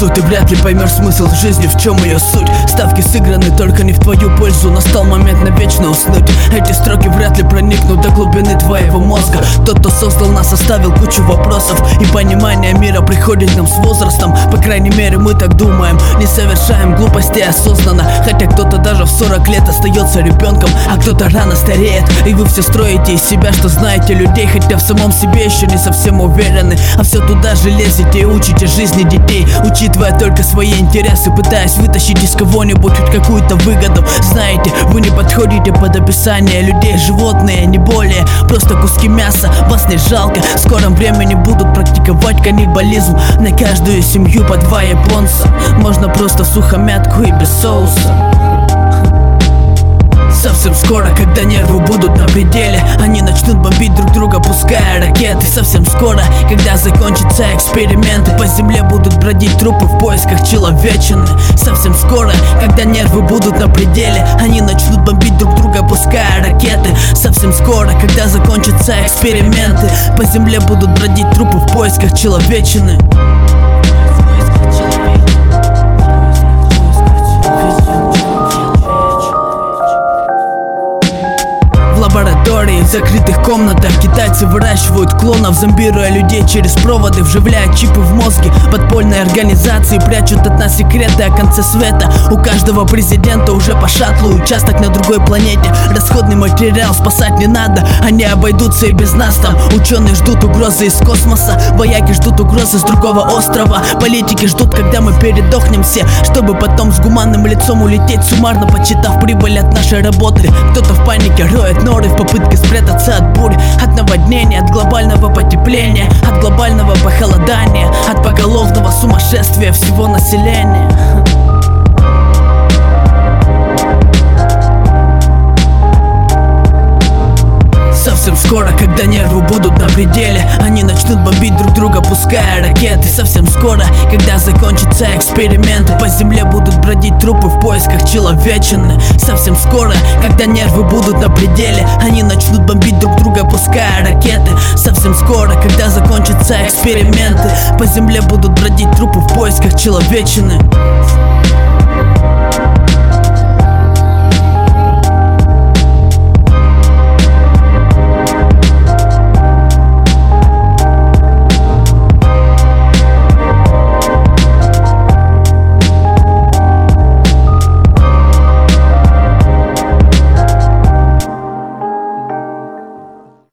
смыслу, ты вряд ли поймешь смысл жизни, в чем ее суть. Ставки сыграны только не в твою пользу, настал момент навечно уснуть. Эти строки вряд ли проникнут до глубины твоего мозга. Тот, кто создал нас, оставил кучу вопросов, и понимание мира приходит нам с возрастом. По крайней мере мы так думаем, не совершаем глупости осознанно. Хотя кто-то даже в 40 лет остается ребенком, а кто-то рано стареет. И вы все строите из себя, что знаете людей, хотя в самом себе еще не совсем уверены. А все туда же лезете и учите жизни детей, учитывая только свои интересы, пытаясь вытащить из кого-нибудь хоть какую-то выгоду. Знаете, вы не подходите под описание людей, животные, не более, просто куски мяса. Вас не жалко, в скором времени будут практиковать каннибализм на каждую семью по 2 японца. Можно просто сухомятку и без соуса. Совсем скоро, когда нервы будут на пределе, они начнут бомбить друг друга, пуская ракеты. Совсем скоро, когда закончатся эксперименты, по земле будут бродить трупы в поисках человечины. Совсем скоро, когда нервы будут на пределе, они начнут бомбить друг друга, пуская ракеты. Совсем скоро, когда закончатся эксперименты, по земле будут бродить трупы в поисках человечины. В лаборатории, в закрытых комнатах китайцы выращивают клонов, зомбируя людей через проводы, вживляя чипы в мозги. Подпольные организации прячут от нас секреты о конце света. У каждого президента уже по шаттлу участок на другой планете. Расходный материал спасать не надо, они обойдутся и без нас там. Ученые ждут угрозы из космоса, вояки ждут угрозы с другого острова. Политики ждут, когда мы передохнем все, чтобы потом с гуманным лицом улететь, суммарно подсчитав прибыль от нашей работы. Кто-то в панике роет норы в попытке спрятаться от бурь, от наводнения, от глобального потепления, от глобального похолодания, от поголовного сумасшествия всего населения. Совсем скоро, когда нервы будут на пределе, они начнут бомбить друг друга, пуская ракеты. Совсем скоро, когда закончатся эксперименты, по земле будут бродить трупы в поисках человечины. Совсем скоро, когда нервы будут на пределе, они начнут бомбить друг друга, пуская ракеты. Совсем скоро, когда закончатся эксперименты, по земле будут бродить трупы в поисках человечины.